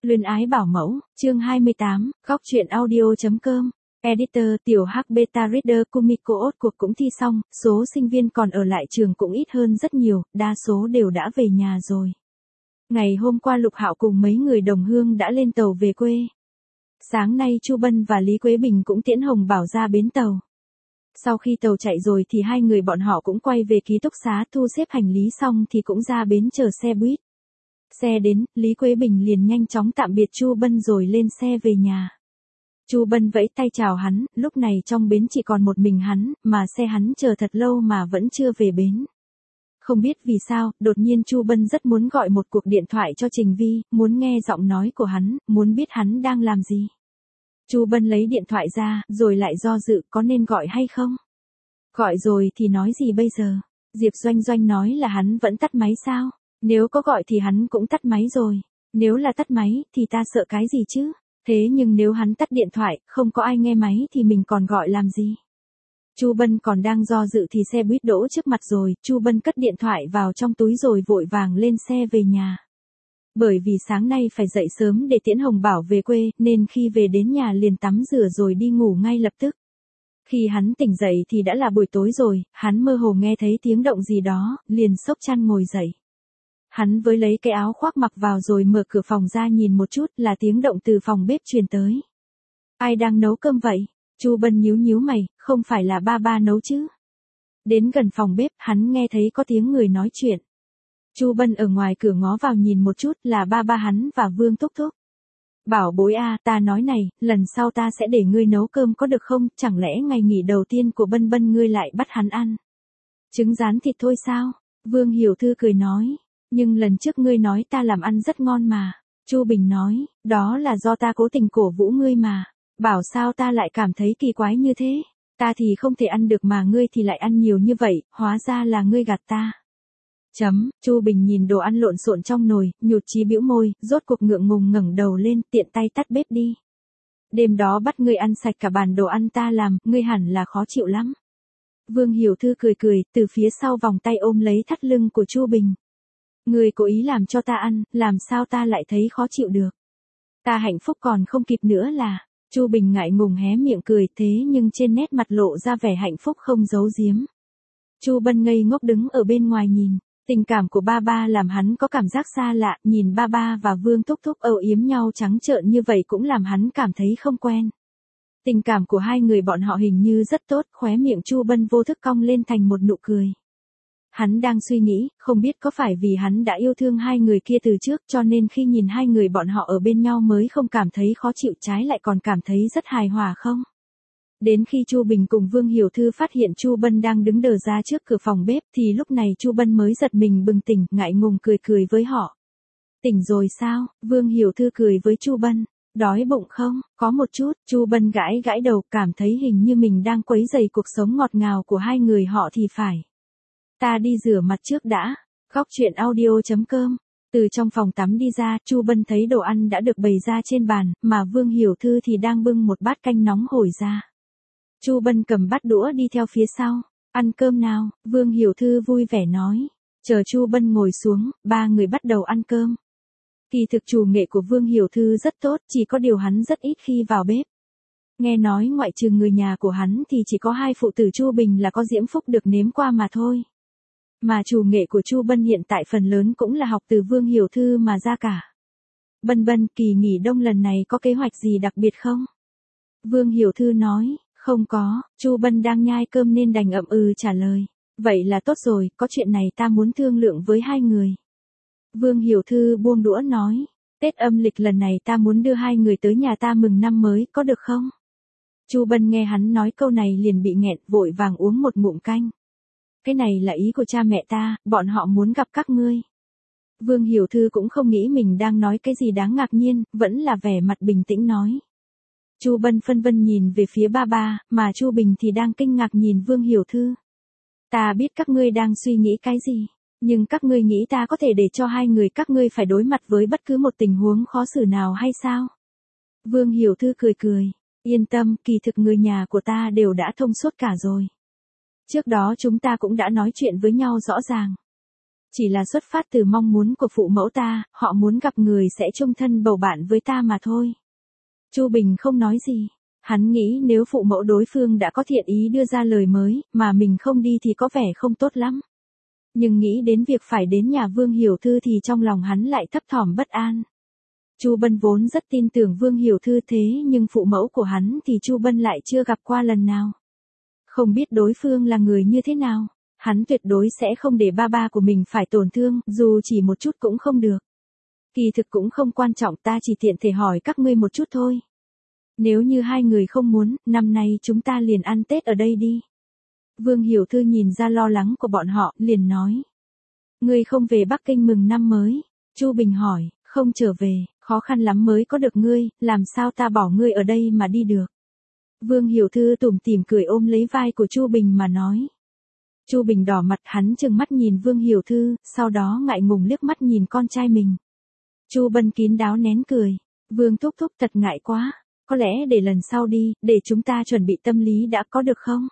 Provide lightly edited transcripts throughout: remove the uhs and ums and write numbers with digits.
Luyến ái bảo mẫu, chương 28, góc truyện audio.com. Editor, tiểu Hắc Beta Reader Kumiko ốt cuộc cũng thi xong, số sinh viên còn ở lại trường cũng ít hơn rất nhiều, đa số đều đã về nhà rồi. Ngày hôm qua Lục Hạo cùng mấy người đồng hương đã lên tàu về quê. Sáng nay Chu Bân và Lý Quế Bình cũng tiễn Hồng Bảo ra bến tàu. Sau khi tàu chạy rồi thì hai người bọn họ cũng quay về ký túc xá thu xếp hành lý xong thì cũng ra bến chờ xe buýt. Xe đến, Lý Quế Bình liền nhanh chóng tạm biệt Chu Bân rồi lên xe về nhà. Chu Bân vẫy tay chào hắn, lúc này trong bến chỉ còn một mình hắn, mà xe hắn chờ thật lâu mà vẫn chưa về bến. Không biết vì sao, đột nhiên Chu Bân rất muốn gọi một cuộc điện thoại cho Trình Vi, muốn nghe giọng nói của hắn, muốn biết hắn đang làm gì. Chu Bân lấy điện thoại ra, rồi lại do dự có nên gọi hay không. Gọi rồi thì nói gì bây giờ? Diệp Doanh Doanh nói là hắn vẫn tắt máy sao? Nếu có gọi thì hắn cũng tắt máy rồi. Nếu là tắt máy thì ta sợ cái gì chứ? Thế nhưng nếu hắn tắt điện thoại, không có ai nghe máy thì mình còn gọi làm gì? Chu Bân còn đang do dự thì xe buýt đỗ trước mặt rồi, Chu Bân cất điện thoại vào trong túi rồi vội vàng lên xe về nhà. Bởi vì sáng nay phải dậy sớm để tiễn Hồng Bảo về quê, nên khi về đến nhà liền tắm rửa rồi đi ngủ ngay lập tức. Khi hắn tỉnh dậy thì đã là buổi tối rồi, hắn mơ hồ nghe thấy tiếng động gì đó, liền xốc chăn ngồi dậy. Hắn với lấy cái áo khoác mặc vào rồi mở cửa phòng ra nhìn một chút là tiếng động từ phòng bếp truyền tới. Ai đang nấu cơm vậy? Chu Bân nhíu nhíu mày, không phải là ba nấu chứ? Đến gần phòng bếp, hắn nghe thấy có tiếng người nói chuyện. Chu Bân ở ngoài cửa ngó vào nhìn một chút là ba hắn và Vương Thúc Thúc. Bảo bối a, ta nói này, lần sau ta sẽ để ngươi nấu cơm có được không, chẳng lẽ ngày nghỉ đầu tiên của Bân Bân ngươi lại bắt hắn ăn trứng rán thịt thôi sao? Vương Hiểu Thư cười nói, nhưng lần trước ngươi nói ta làm ăn rất ngon mà. Chu Bình nói, đó là do ta cố tình cổ vũ ngươi mà. Bảo sao ta lại cảm thấy kỳ quái như thế? Ta thì không thể ăn được mà ngươi thì lại ăn nhiều như vậy, hóa ra là ngươi gạt ta. Chu Bình nhìn đồ ăn lộn xộn trong nồi, nhụt chí bĩu môi, rốt cuộc ngượng ngùng ngẩng đầu lên, tiện tay tắt bếp đi. Đêm đó bắt ngươi ăn sạch cả bàn đồ ăn ta làm, ngươi hẳn là khó chịu lắm. Vương Hiểu Thư cười cười, từ phía sau vòng tay ôm lấy thắt lưng của Chu Bình. Ngươi cố ý làm cho ta ăn, làm sao ta lại thấy khó chịu được? Ta hạnh phúc còn không kịp nữa là. Chu Bình ngại ngùng hé miệng cười, thế nhưng trên nét mặt lộ ra vẻ hạnh phúc không giấu giếm. Chu Bân ngây ngốc đứng ở bên ngoài nhìn. Tình cảm của ba làm hắn có cảm giác xa lạ, nhìn ba và Vương Thúc Thúc âu yếm nhau trắng trợn như vậy cũng làm hắn cảm thấy không quen. Tình cảm của hai người bọn họ hình như rất tốt, khóe miệng Chu Bân vô thức cong lên thành một nụ cười. Hắn đang suy nghĩ, không biết có phải vì hắn đã yêu thương hai người kia từ trước cho nên khi nhìn hai người bọn họ ở bên nhau mới không cảm thấy khó chịu, trái lại còn cảm thấy rất hài hòa không? Đến khi Chu Bình cùng Vương Hiểu Thư phát hiện Chu Bân đang đứng đờ ra trước cửa phòng bếp thì lúc này Chu Bân mới giật mình bừng tỉnh, ngại ngùng cười với họ. Tỉnh rồi sao? Vương Hiểu Thư cười với Chu Bân. Đói bụng không? Có một chút. Chu Bân gãi đầu, cảm thấy hình như mình đang quấy rầy cuộc sống ngọt ngào của hai người họ thì phải. Ta đi rửa mặt trước đã. Góc truyện audio.com. Từ trong phòng tắm đi ra, Chu Bân thấy đồ ăn đã được bày ra trên bàn, mà Vương Hiểu Thư thì đang bưng một bát canh nóng hổi ra. Chu Bân cầm bát đũa đi theo phía sau. Ăn cơm nào? Vương Hiểu Thư vui vẻ nói. Chờ Chu Bân ngồi xuống, ba người bắt đầu ăn cơm. Kỳ thực chủ nghệ của Vương Hiểu Thư rất tốt, chỉ có điều hắn rất ít khi vào bếp. Nghe nói ngoại trừ người nhà của hắn thì chỉ có hai phụ tử Chu Bình là có diễm phúc được nếm qua mà thôi. Mà chủ nghệ của Chu Bân hiện tại phần lớn cũng là học từ Vương Hiểu Thư mà ra cả. Bân, kỳ nghỉ đông lần này có kế hoạch gì đặc biệt không? Vương Hiểu Thư nói, không có. Chu Bân đang nhai cơm nên đành ậm ừ trả lời. Vậy là tốt rồi, có chuyện này ta muốn thương lượng với hai người. Vương Hiểu Thư buông đũa nói, Tết âm lịch lần này ta muốn đưa hai người tới nhà ta mừng năm mới, có được không? Chu Bân nghe hắn nói câu này liền bị nghẹn, vội vàng uống một ngụm canh. Cái này là ý của cha mẹ ta, bọn họ muốn gặp các ngươi. Vương Hiểu Thư cũng không nghĩ mình đang nói cái gì đáng ngạc nhiên, vẫn là vẻ mặt bình tĩnh nói. Chu Bân phân vân nhìn về phía ba, mà Chu Bình thì đang kinh ngạc nhìn Vương Hiểu Thư. Ta biết các ngươi đang suy nghĩ cái gì, nhưng các ngươi nghĩ ta có thể để cho hai người các ngươi phải đối mặt với bất cứ một tình huống khó xử nào hay sao? Vương Hiểu Thư cười, yên tâm, kỳ thực người nhà của ta đều đã thông suốt cả rồi. Trước đó chúng ta cũng đã nói chuyện với nhau rõ ràng. Chỉ là xuất phát từ mong muốn của phụ mẫu ta, họ muốn gặp người sẽ chung thân bầu bạn với ta mà thôi. Chu Bình không nói gì. Hắn nghĩ nếu phụ mẫu đối phương đã có thiện ý đưa ra lời mới, mà mình không đi thì có vẻ không tốt lắm. Nhưng nghĩ đến việc phải đến nhà Vương Hiểu Thư thì trong lòng hắn lại thấp thỏm bất an. Chu Bân vốn rất tin tưởng Vương Hiểu Thư thế nhưng phụ mẫu của hắn thì Chu Bân lại chưa gặp qua lần nào. Không biết đối phương là người như thế nào, hắn tuyệt đối sẽ không để ba ba của mình phải tổn thương, dù chỉ một chút cũng không được. Kỳ thực cũng không quan trọng, ta chỉ tiện thể hỏi các ngươi một chút thôi. Nếu như hai người không muốn, năm nay chúng ta liền ăn Tết ở đây đi. Vương Hiểu Thư nhìn ra lo lắng của bọn họ, liền nói. Ngươi không về Bắc Kinh mừng năm mới? Chu Bình hỏi, không trở về, khó khăn lắm mới có được ngươi, làm sao ta bỏ ngươi ở đây mà đi được. Vương Hiểu Thư tủm tỉm cười ôm lấy vai của Chu Bình mà nói. Chu Bình đỏ mặt, hắn trừng mắt nhìn Vương Hiểu Thư, sau đó ngại ngùng liếc mắt nhìn con trai mình. Chu Bân kín đáo nén cười. Vương thúc thúc thật ngại quá, có lẽ để lần sau đi, để chúng ta chuẩn bị tâm lý đã có được không?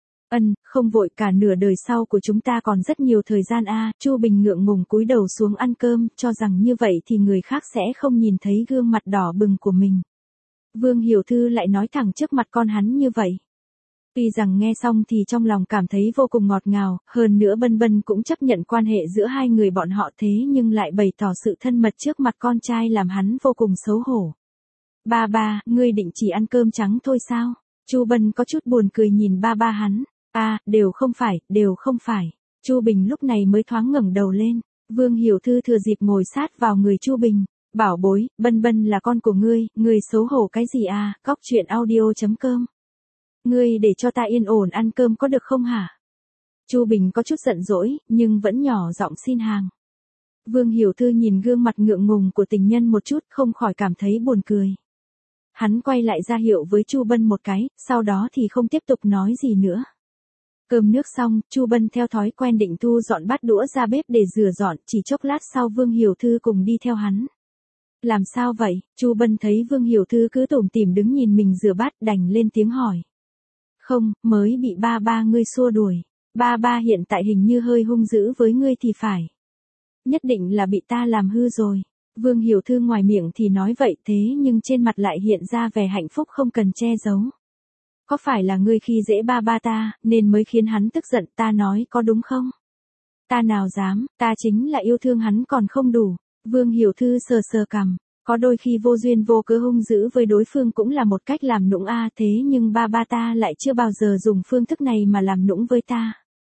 Không vội, cả nửa đời sau của chúng ta còn rất nhiều thời gian a. Chu Bình ngượng ngùng cúi đầu xuống ăn cơm, cho rằng như vậy thì người khác sẽ không nhìn thấy gương mặt đỏ bừng của mình. Vương Hiểu Thư lại nói thẳng trước mặt con hắn như vậy. Tuy rằng nghe xong thì trong lòng cảm thấy vô cùng ngọt ngào, hơn nữa Bân Bân cũng chấp nhận quan hệ giữa hai người bọn họ thế nhưng lại bày tỏ sự thân mật trước mặt con trai làm hắn vô cùng xấu hổ. Ba ba, ngươi định chỉ ăn cơm trắng thôi sao? Chu Bân có chút buồn cười nhìn ba ba hắn. Đều không phải. Chu Bình lúc này mới thoáng ngẩng đầu lên. Vương Hiểu Thư thừa dịp ngồi sát vào người Chu Bình. Bảo bối, Bân Bân là con của ngươi xấu hổ cái gì à? Cóc truyện audio.com. Ngươi để cho ta yên ổn ăn cơm có được không hả? Chu Bình có chút giận dỗi, nhưng vẫn nhỏ giọng xin hàng. Vương Hiểu Thư nhìn gương mặt ngượng ngùng của tình nhân một chút, không khỏi cảm thấy buồn cười. Hắn quay lại ra hiệu với Chu Bân một cái, sau đó thì không tiếp tục nói gì nữa. Cơm nước xong, Chu Bân theo thói quen định thu dọn bát đũa ra bếp để rửa dọn, chỉ chốc lát sau Vương Hiểu Thư cùng đi theo hắn. Làm sao vậy? Chu Bân thấy Vương Hiểu Thư cứ tủm tỉm đứng nhìn mình rửa bát, đành lên tiếng hỏi. Không, mới bị ba ba ngươi xua đuổi. Ba ba hiện tại hình như hơi hung dữ với ngươi thì phải. Nhất định là bị ta làm hư rồi. Vương Hiểu Thư ngoài miệng thì nói vậy thế nhưng trên mặt lại hiện ra vẻ hạnh phúc không cần che giấu. Có phải là ngươi khi dễ ba ba ta, nên mới khiến hắn tức giận, ta nói có đúng không? Ta nào dám, ta chính là yêu thương hắn còn không đủ. Vương Hiểu Thư sờ sờ cằm, có đôi khi vô duyên vô cớ hung dữ với đối phương cũng là một cách làm nũng thế nhưng ba ba ta lại chưa bao giờ dùng phương thức này mà làm nũng với ta.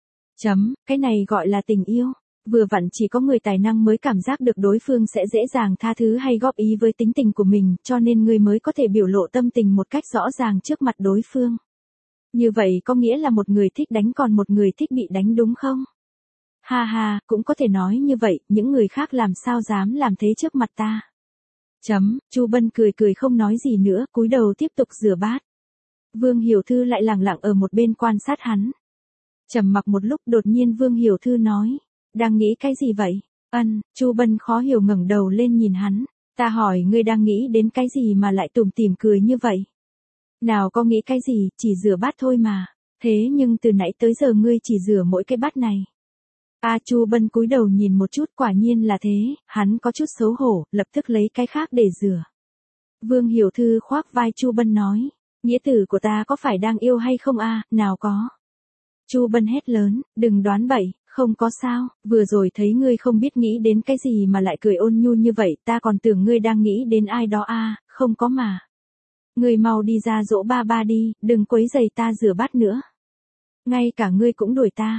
Cái này gọi là tình yêu. Vừa vặn chỉ có người tài năng mới cảm giác được đối phương sẽ dễ dàng tha thứ hay góp ý với tính tình của mình, cho nên người mới có thể biểu lộ tâm tình một cách rõ ràng trước mặt đối phương. Như vậy có nghĩa là một người thích đánh còn một người thích bị đánh đúng không? Ha ha, cũng có thể nói như vậy, những người khác làm sao dám làm thế trước mặt ta. Chu Bân cười cười không nói gì nữa, cúi đầu tiếp tục rửa bát. Vương Hiểu Thư lại lặng lặng ở một bên quan sát hắn. Trầm mặc một lúc đột nhiên Vương Hiểu Thư nói. Đang nghĩ cái gì vậy? Chu Bân khó hiểu ngẩng đầu lên nhìn hắn. Ta hỏi ngươi đang nghĩ đến cái gì mà lại tủm tỉm cười như vậy? Nào có nghĩ cái gì, chỉ rửa bát thôi mà. Thế nhưng từ nãy tới giờ ngươi chỉ rửa mỗi cái bát này. Chu Bân cúi đầu nhìn một chút, quả nhiên là thế, hắn có chút xấu hổ, lập tức lấy cái khác để rửa. Vương Hiểu Thư khoác vai Chu Bân nói. Nghĩa tử của ta có phải đang yêu hay không nào có. Chu Bân hét lớn, đừng đoán bậy. Không có sao, vừa rồi thấy ngươi không biết nghĩ đến cái gì mà lại cười ôn nhu như vậy, ta còn tưởng ngươi đang nghĩ đến ai đó không có mà. Ngươi mau đi ra dỗ ba ba đi, đừng quấy rầy ta rửa bát nữa. Ngay cả ngươi cũng đuổi ta.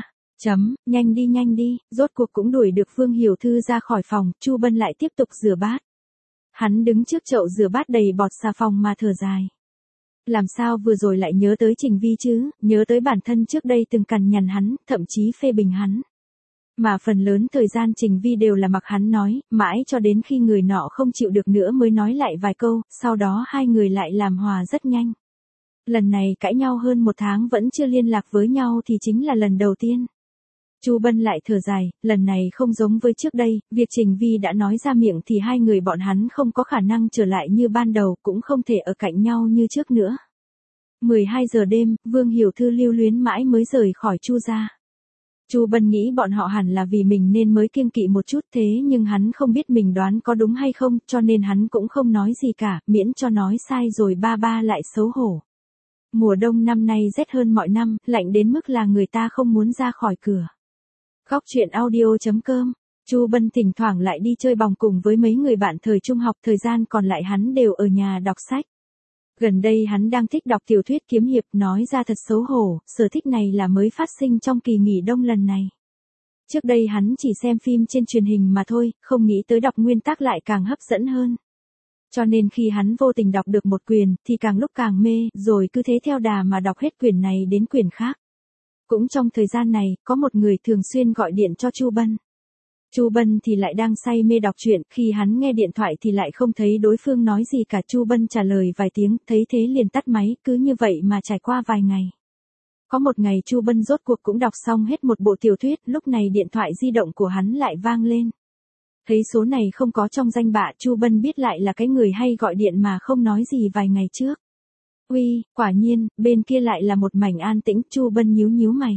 Nhanh đi, rốt cuộc cũng đuổi được Vương Hiểu Thư ra khỏi phòng, Chu Bân lại tiếp tục rửa bát. Hắn đứng trước chậu rửa bát đầy bọt xà phòng mà thở dài. Làm sao vừa rồi lại nhớ tới Trình Vi chứ, nhớ tới bản thân trước đây từng cằn nhằn hắn, thậm chí phê bình hắn. Mà phần lớn thời gian Trình Vi đều là mặc hắn nói, mãi cho đến khi người nọ không chịu được nữa mới nói lại vài câu, sau đó hai người lại làm hòa rất nhanh. Lần này cãi nhau hơn 1 tháng vẫn chưa liên lạc với nhau thì chính là lần đầu tiên. Chu Bân lại thở dài, lần này không giống với trước đây, việc Trình Vi đã nói ra miệng thì hai người bọn hắn không có khả năng trở lại như ban đầu, cũng không thể ở cạnh nhau như trước nữa. 12 giờ đêm, Vương Hiểu Thư lưu luyến mãi mới rời khỏi Chu gia. Chu Bân nghĩ bọn họ hẳn là vì mình nên mới kiêng kỵ một chút, thế nhưng hắn không biết mình đoán có đúng hay không, cho nên hắn cũng không nói gì cả, miễn cho nói sai rồi ba ba lại xấu hổ. Mùa đông năm nay rét hơn mọi năm, lạnh đến mức là người ta không muốn ra khỏi cửa. Góc chuyện audio.com. Chu Bân thỉnh thoảng lại đi chơi bòng cùng với mấy người bạn thời trung học, thời gian còn lại hắn đều ở nhà đọc sách. Gần đây hắn đang thích đọc tiểu thuyết kiếm hiệp, nói ra thật xấu hổ, sở thích này là mới phát sinh trong kỳ nghỉ đông lần này. Trước đây hắn chỉ xem phim trên truyền hình mà thôi, không nghĩ tới đọc nguyên tác lại càng hấp dẫn hơn. Cho nên khi hắn vô tình đọc được một quyển, thì càng lúc càng mê, rồi cứ thế theo đà mà đọc hết quyển này đến quyển khác. Cũng trong thời gian này, có một người thường xuyên gọi điện cho Chu Bân. Chu Bân thì lại đang say mê đọc truyện, khi hắn nghe điện thoại thì lại không thấy đối phương nói gì cả. Chu Bân trả lời vài tiếng, thấy thế liền tắt máy, cứ như vậy mà trải qua vài ngày. Có một ngày Chu Bân rốt cuộc cũng đọc xong hết một bộ tiểu thuyết, lúc này điện thoại di động của hắn lại vang lên. Thấy số này không có trong danh bạ, Chu Bân biết lại là cái người hay gọi điện mà không nói gì vài ngày trước. Uy, quả nhiên, bên kia lại là một mảnh an tĩnh. Chu Bân nhíu nhíu mày.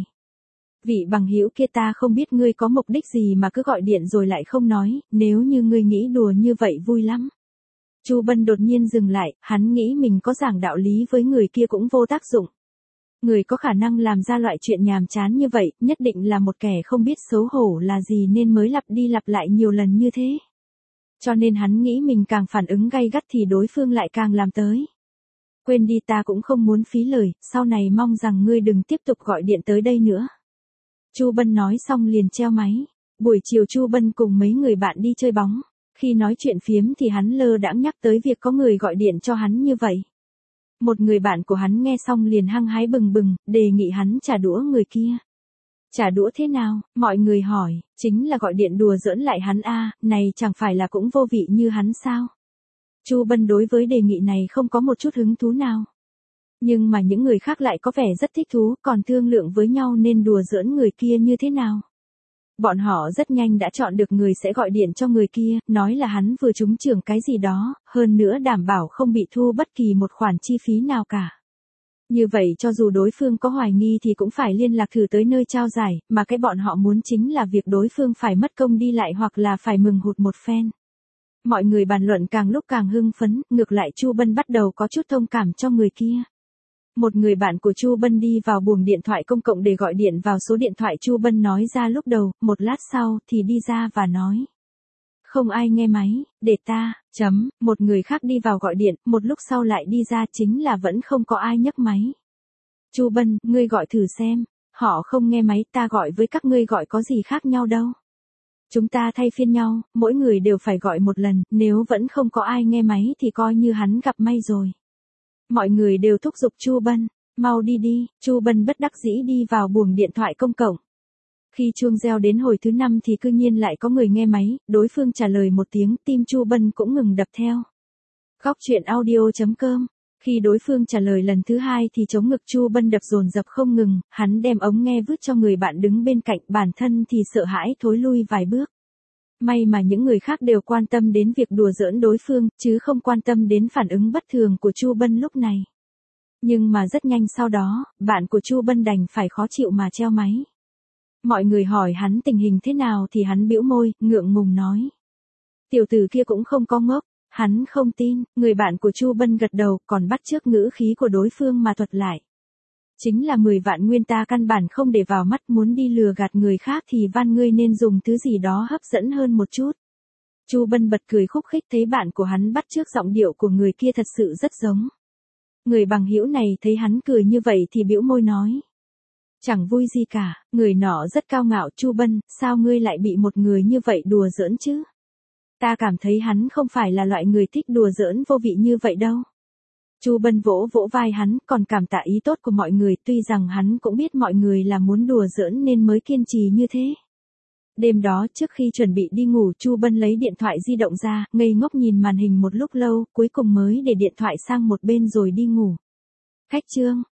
Vị bằng hữu kia, ta không biết ngươi có mục đích gì mà cứ gọi điện rồi lại không nói, nếu như ngươi nghĩ đùa như vậy vui lắm. Chu Bân đột nhiên dừng lại, hắn nghĩ mình có giảng đạo lý với người kia cũng vô tác dụng. Người có khả năng làm ra loại chuyện nhàm chán như vậy, nhất định là một kẻ không biết xấu hổ là gì nên mới lặp đi lặp lại nhiều lần như thế. Cho nên hắn nghĩ mình càng phản ứng gay gắt thì đối phương lại càng làm tới. Quên đi, ta cũng không muốn phí lời, sau này mong rằng ngươi đừng tiếp tục gọi điện tới đây nữa. Chu Bân nói xong liền treo máy. Buổi chiều Chu Bân cùng mấy người bạn đi chơi bóng. Khi nói chuyện phiếm thì hắn lơ đãng nhắc tới việc có người gọi điện cho hắn như vậy. Một người bạn của hắn nghe xong liền hăng hái bừng bừng, đề nghị hắn trả đũa người kia. Trả đũa thế nào? Mọi người hỏi. Chính là gọi điện đùa giỡn lại hắn a, này chẳng phải là cũng vô vị như hắn sao? Chu Bân đối với đề nghị này không có một chút hứng thú nào. Nhưng mà những người khác lại có vẻ rất thích thú, còn thương lượng với nhau nên đùa giỡn người kia như thế nào. Bọn họ rất nhanh đã chọn được người sẽ gọi điện cho người kia, nói là hắn vừa trúng thưởng cái gì đó, hơn nữa đảm bảo không bị thu bất kỳ một khoản chi phí nào cả. Như vậy cho dù đối phương có hoài nghi thì cũng phải liên lạc thử tới nơi trao giải, mà cái bọn họ muốn chính là việc đối phương phải mất công đi lại hoặc là phải mừng hụt một phen. Mọi người bàn luận càng lúc càng hưng phấn, ngược lại Chu Bân bắt đầu có chút thông cảm cho người kia. Một người bạn của Chu Bân đi vào buồng điện thoại công cộng để gọi điện vào số điện thoại Chu Bân nói ra lúc đầu, một lát sau thì đi ra và nói. Không ai nghe máy, để ta, một người khác đi vào gọi điện, một lúc sau lại đi ra, chính là vẫn không có ai nhấc máy. Chu Bân, ngươi gọi thử xem, họ không nghe máy, ta gọi với các ngươi gọi có gì khác nhau đâu. Chúng ta thay phiên nhau, mỗi người đều phải gọi một lần, nếu vẫn không có ai nghe máy thì coi như hắn gặp may rồi. Mọi người đều thúc giục Chu Bân, mau đi đi. Chu Bân bất đắc dĩ đi vào buồng điện thoại công cộng. Khi chuông reo đến hồi thứ 5 thì cư nhiên lại có người nghe máy, đối phương trả lời một tiếng, tim Chu Bân cũng ngừng đập theo. Góc chuyện audio.com. Khi đối phương trả lời lần thứ 2 thì chống ngực Chu Bân đập dồn dập không ngừng, hắn đem ống nghe vứt cho người bạn đứng bên cạnh, bản thân thì sợ hãi thối lui vài bước. May mà những người khác đều quan tâm đến việc đùa giỡn đối phương, chứ không quan tâm đến phản ứng bất thường của Chu Bân lúc này. Nhưng mà rất nhanh sau đó, bạn của Chu Bân đành phải khó chịu mà treo máy. Mọi người hỏi hắn tình hình thế nào thì hắn bĩu môi, ngượng ngùng nói. Tiểu tử kia cũng không có ngốc, hắn không tin. Người bạn của Chu Bân gật đầu, còn bắt chước ngữ khí của đối phương mà thuật lại. Chính là 10 vạn nguyên ta căn bản không để vào mắt, muốn đi lừa gạt người khác thì van ngươi nên dùng thứ gì đó hấp dẫn hơn một chút. Chu Bân bật cười khúc khích, thấy bạn của hắn bắt chước giọng điệu của người kia thật sự rất giống. Người bằng hữu này thấy hắn cười như vậy thì bĩu môi nói. Chẳng vui gì cả, người nọ rất cao ngạo. Chu Bân, sao ngươi lại bị một người như vậy đùa giỡn chứ? Ta cảm thấy hắn không phải là loại người thích đùa giỡn vô vị như vậy đâu. Chu Bân vỗ vỗ vai hắn, còn cảm tạ ý tốt của mọi người, tuy rằng hắn cũng biết mọi người là muốn đùa giỡn nên mới kiên trì như thế. Đêm đó trước khi chuẩn bị đi ngủ, Chu Bân lấy điện thoại di động ra, ngây ngốc nhìn màn hình một lúc lâu, cuối cùng mới để điện thoại sang một bên rồi đi ngủ. Khách trương,